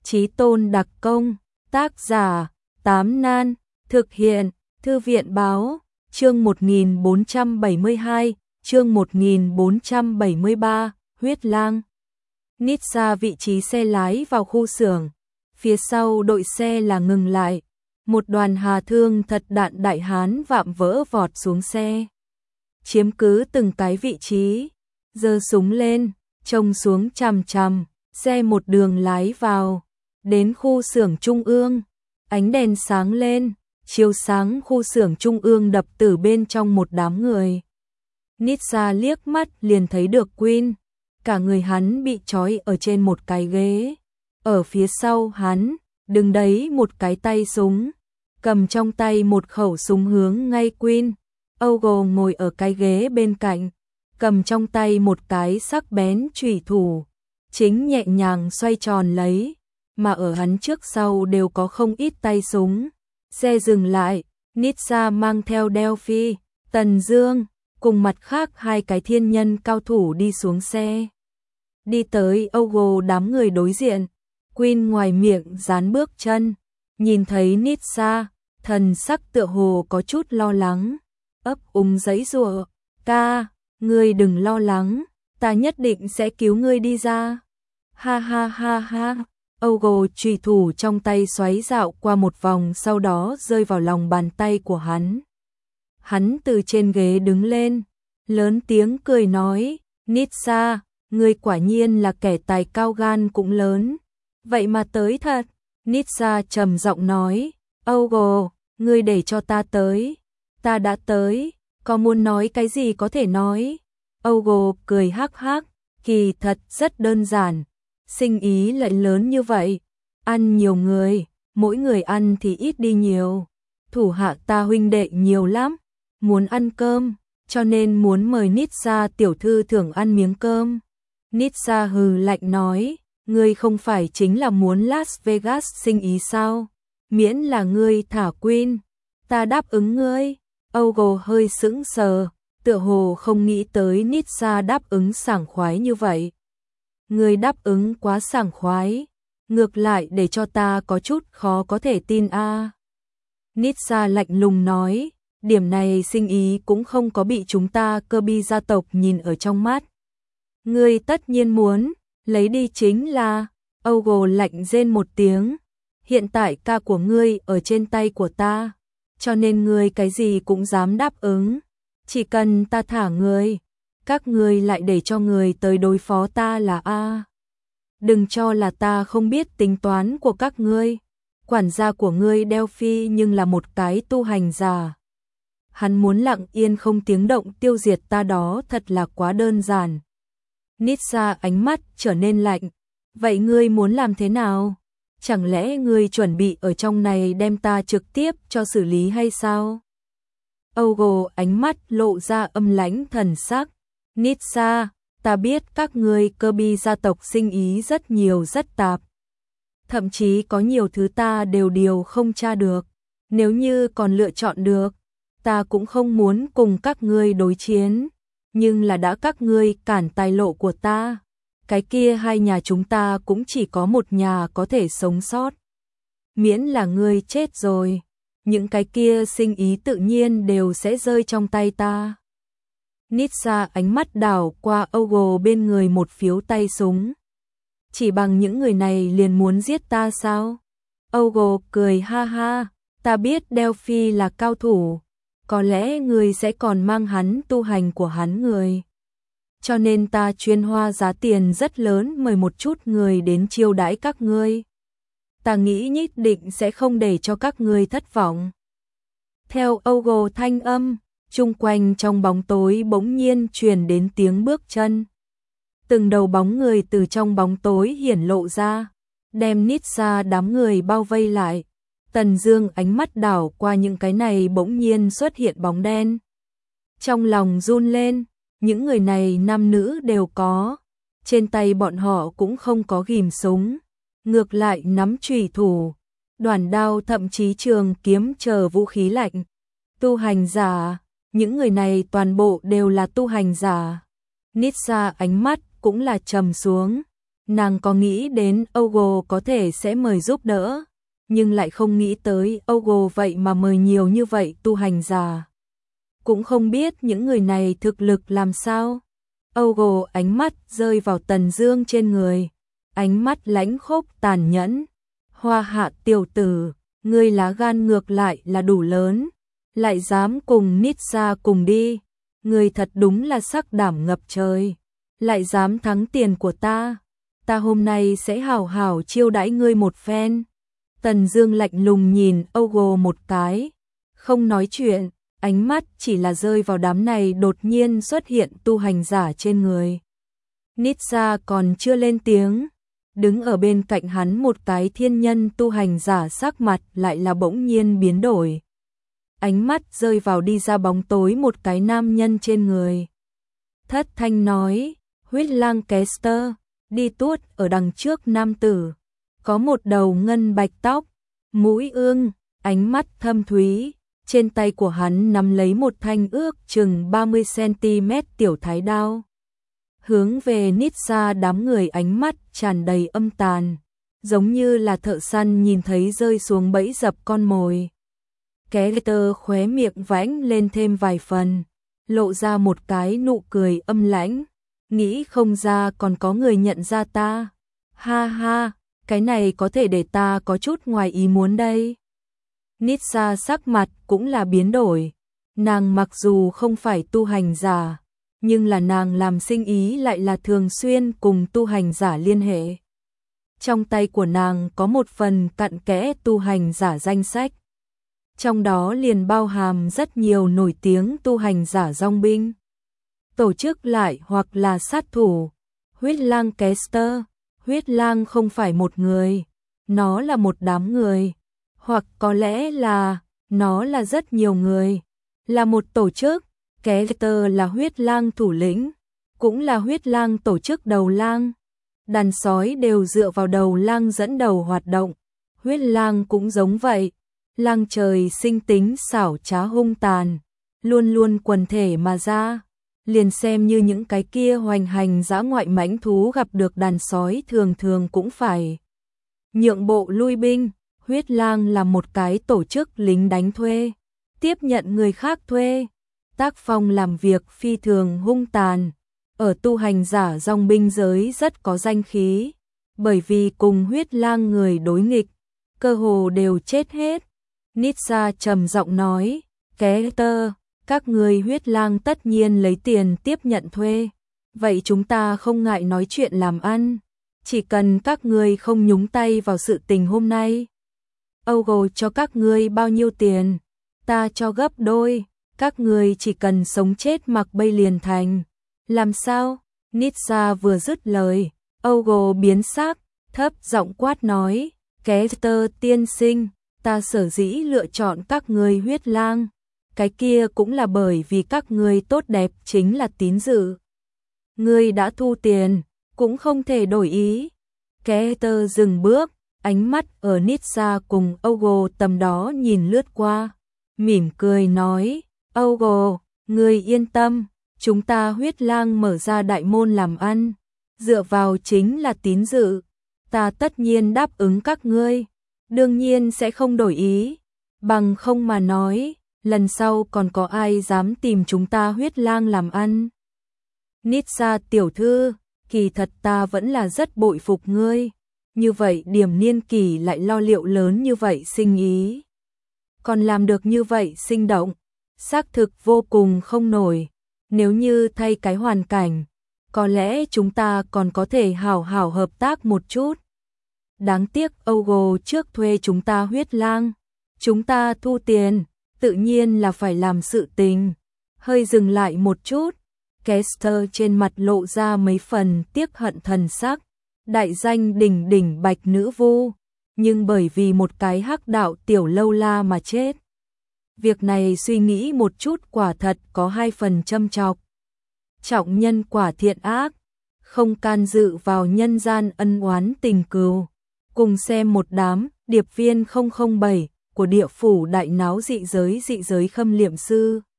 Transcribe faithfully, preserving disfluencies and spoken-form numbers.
Chí tôn đặc công, tác giả, Tám Nan, thực hiện, Thư viện báo, chương một nghìn bốn trăm bảy mươi hai, chương một nghìn bốn trăm bảy mươi ba, huyết lang. Nít ra vị trí xe lái vào khu xưởng, phía sau đội xe là ngừng lại, một đoàn hà thương thật đạn đại hán vạm vỡ vọt xuống xe. Chiếm cứ từng cái vị trí, giơ súng lên, trông xuống chằm chằm, xe một đường lái vào, đến khu xưởng trung ương, ánh đèn sáng lên, chiếu sáng khu xưởng trung ương đập từ bên trong một đám người. Nít ra liếc mắt liền thấy được Queen, cả người hắn bị trói ở trên một cái ghế, ở phía sau hắn, đứng đấy một cái tay súng, cầm trong tay một khẩu súng hướng ngay Queen. Ogo ngồi ở cái ghế bên cạnh, cầm trong tay một cái sắc bén chủy thủ, chính nhẹ nhàng xoay tròn lấy, mà ở hắn trước sau đều có không ít tay súng. Xe dừng lại, Nít ra mang theo Delphi, Tần Dương, cùng mặt khác hai cái thiên nhân cao thủ đi xuống xe. Đi tới Ogo đám người đối diện, Queen ngoài miệng dán bước chân, nhìn thấy Nít ra, thần sắc tựa hồ có chút lo lắng, ấp úng giãy giụa, "Ca, ngươi đừng lo lắng, ta nhất định sẽ cứu ngươi đi ra." Ha ha ha ha. Ogo chùy thủ trong tay xoáy dạo qua một vòng, sau đó rơi vào lòng bàn tay của hắn. Hắn từ trên ghế đứng lên, lớn tiếng cười nói, "Nít ra, ngươi quả nhiên là kẻ tài cao gan cũng lớn, vậy mà tới thật." Nít ra trầm giọng nói, "Ogo, ngươi để cho ta tới." "Ta đã tới, có muốn nói cái gì có thể nói." Ogo cười hắc hắc, "Kỳ thật rất đơn giản, sinh ý lại lớn như vậy, ăn nhiều người, mỗi người ăn thì ít đi nhiều. Thủ hạ ta huynh đệ nhiều lắm, muốn ăn cơm, cho nên muốn mời Nít ra tiểu thư thưởng ăn miếng cơm." Nít ra hừ lạnh nói, "Ngươi không phải chính là muốn Las Vegas sinh ý sao? Miễn là ngươi thả Queen, ta đáp ứng ngươi." Ogo hơi sững sờ, tựa hồ không nghĩ tới Nít ra đáp ứng sảng khoái như vậy. "Ngươi đáp ứng quá sảng khoái, ngược lại để cho ta có chút khó có thể tin a." À. Nít ra lạnh lùng nói, "Điểm này sinh ý cũng không có bị chúng ta Kirby gia tộc nhìn ở trong mắt. Ngươi tất nhiên muốn, lấy đi chính là." Ogo lạnh rên một tiếng, "Hiện tại ca của ngươi ở trên tay của ta, cho nên ngươi cái gì cũng dám đáp ứng. Chỉ cần ta thả ngươi, các ngươi lại để cho người tới đối phó ta là a. Đừng cho là ta không biết tính toán của các ngươi. Quản gia của ngươi Delphi nhưng là một cái tu hành giả. Hắn muốn lặng yên không tiếng động tiêu diệt ta, đó thật là quá đơn giản." Nít ra ánh mắt trở nên lạnh, "Vậy ngươi muốn làm thế nào? Chẳng lẽ ngươi chuẩn bị ở trong này đem ta trực tiếp cho xử lý hay sao?" Ogo ánh mắt lộ ra âm lãnh thần sắc, "Nít ra, ta biết các ngươi Kirby gia tộc sinh ý rất nhiều rất tạp. Thậm chí có nhiều thứ ta đều điều không tra được. Nếu như còn lựa chọn được, ta cũng không muốn cùng các ngươi đối chiến. Nhưng là đã các ngươi cản tài lộ của ta, cái kia hai nhà chúng ta cũng chỉ có một nhà có thể sống sót. Miễn là ngươi chết rồi, những cái kia sinh ý tự nhiên đều sẽ rơi trong tay ta." Nít ra ánh mắt đảo qua Ogo bên người một phiếu tay súng. "Chỉ bằng những người này liền muốn giết ta sao?" Ogo cười ha ha, "Ta biết Delphi là cao thủ, có lẽ người sẽ còn mang hắn tu hành của hắn người. Cho nên ta chuyên hoa giá tiền rất lớn mời một chút người đến chiêu đãi các ngươi. Ta nghĩ nhất định sẽ không để cho các ngươi thất vọng." Theo Ogo thanh âm, chung quanh trong bóng tối bỗng nhiên truyền đến tiếng bước chân. Từng đầu bóng người từ trong bóng tối hiển lộ ra, đem Nít ra đám người bao vây lại. Tần Dương ánh mắt đảo qua những cái này bỗng nhiên xuất hiện bóng đen. Trong lòng run lên, những người này nam nữ đều có, trên tay bọn họ cũng không có ghìm súng, ngược lại nắm chủy thủ, đoản đao, thậm chí trường kiếm chờ vũ khí lạnh. Tu hành giả, những người này toàn bộ đều là tu hành giả. Nít ra ánh mắt cũng là trầm xuống, Nàng có nghĩ đến Ogo có thể sẽ mời giúp đỡ, nhưng lại không nghĩ tới Ogo vậy mà mời nhiều như vậy tu hành giả. Cũng không biết những người này thực lực làm sao. Ogo ánh mắt rơi vào Tần Dương trên người, ánh mắt lãnh khốc tàn nhẫn. Hoa Hạ tiểu tử, ngươi lá gan ngược lại là đủ lớn, lại dám cùng Nitsa cùng đi, ngươi thật đúng là sắc đảm ngập trời, lại dám thắng tiền của ta, ta hôm nay sẽ hảo hảo chiêu đãi ngươi một phen. Tần Dương lạnh lùng nhìn Ogo một cái, không nói chuyện, ánh mắt chỉ là rơi vào đám này đột nhiên xuất hiện tu hành giả trên người. Nitsa còn chưa lên tiếng, đứng ở bên cạnh hắn một cái thiên nhân tu hành giả sắc mặt lại là bỗng nhiên biến đổi. Ánh mắt rơi vào đi ra bóng tối một cái nam nhân trên người. Thất thanh nói, huyết lang Kester, đi tuốt ở đằng trước nam tử. Có một đầu ngân bạch tóc, mũi ương, ánh mắt thâm thúy. Trên tay của hắn nắm lấy một thanh ước chừng ba mươi xăng-ti-mét tiểu thái đao. Hướng về Nitsa đám người ánh mắt tràn đầy âm tàn, giống như là thợ săn nhìn thấy rơi xuống bẫy dập con mồi. Kester khóe miệng vãnh lên thêm vài phần, lộ ra một cái nụ cười âm lãnh, nghĩ không ra còn có người nhận ra ta. Ha ha, cái này có thể để ta có chút ngoài ý muốn đây. Nitsa sắc mặt cũng là biến đổi, nàng mặc dù không phải tu hành giả, nhưng là nàng làm sinh ý lại là thường xuyên cùng tu hành giả liên hệ. Trong tay của nàng có một phần cặn kẽ tu hành giả danh sách. Trong đó liền bao hàm rất nhiều nổi tiếng tu hành giả dòng binh. Tổ chức lại hoặc là sát thủ. Huyết lang Kester, huyết lang không phải một người, nó là một đám người. Hoặc có lẽ là, nó là rất nhiều người, là một tổ chức. Kester là huyết lang thủ lĩnh, cũng là huyết lang tổ chức đầu lang. Đàn sói đều dựa vào đầu lang dẫn đầu hoạt động, huyết lang cũng giống vậy. Lang trời sinh tính xảo trá hung tàn, luôn luôn quần thể mà ra. Liền xem như những cái kia hoành hành dã ngoại mãnh thú gặp được đàn sói thường thường cũng phải nhượng bộ lui binh. Huyết lang là một cái tổ chức lính đánh thuê, tiếp nhận người khác thuê. Tác phong làm việc phi thường hung tàn, ở tu hành giả dòng binh giới rất có danh khí, bởi vì cùng huyết lang người đối nghịch, cơ hồ đều chết hết. Nitsa trầm giọng nói, Kester, các người huyết lang tất nhiên lấy tiền tiếp nhận thuê, vậy chúng ta không ngại nói chuyện làm ăn, chỉ cần các người không nhúng tay vào sự tình hôm nay. Ogo cho các ngươi bao nhiêu tiền, ta cho gấp đôi, các ngươi chỉ cần sống chết mặc bay liền thành. Làm sao? Nitsa vừa dứt lời, Ogo biến sắc, thấp giọng quát nói, Kester tiên sinh, ta sở dĩ lựa chọn các ngươi huyết lang, cái kia cũng là bởi vì các ngươi tốt đẹp chính là tín dự. Ngươi đã thu tiền, cũng không thể đổi ý. Kester dừng bước, ánh mắt ở Nitsa cùng Ogo tầm đó nhìn lướt qua, mỉm cười nói, Ogo, ngươi yên tâm, chúng ta huyết lang mở ra đại môn làm ăn, dựa vào chính là tín dự, ta tất nhiên đáp ứng các ngươi, đương nhiên sẽ không đổi ý, bằng không mà nói, lần sau còn có ai dám tìm chúng ta huyết lang làm ăn. Nitsa tiểu thư, kỳ thật ta vẫn là rất bội phục ngươi. Như vậy điểm niên kỳ lại lo liệu lớn như vậy sinh ý. Còn làm được như vậy sinh động, xác thực vô cùng không nổi. Nếu như thay cái hoàn cảnh, có lẽ chúng ta còn có thể hảo hảo hợp tác một chút. Đáng tiếc Ogo trước thuê chúng ta huyết lang. Chúng ta thu tiền, tự nhiên là phải làm sự tình. Hơi dừng lại một chút, Kester trên mặt lộ ra mấy phần tiếc hận thần sắc. Đại danh đỉnh đỉnh bạch nữ vu, nhưng bởi vì một cái hắc đạo tiểu lâu la mà chết. Việc này suy nghĩ một chút quả thật có hai phần châm chọc. Trọng nhân quả thiện ác, không can dự vào nhân gian ân oán tình cừu. Cùng xem một đám điệp viên không không bảy của địa phủ đại náo dị giới dị giới khâm liệm sư.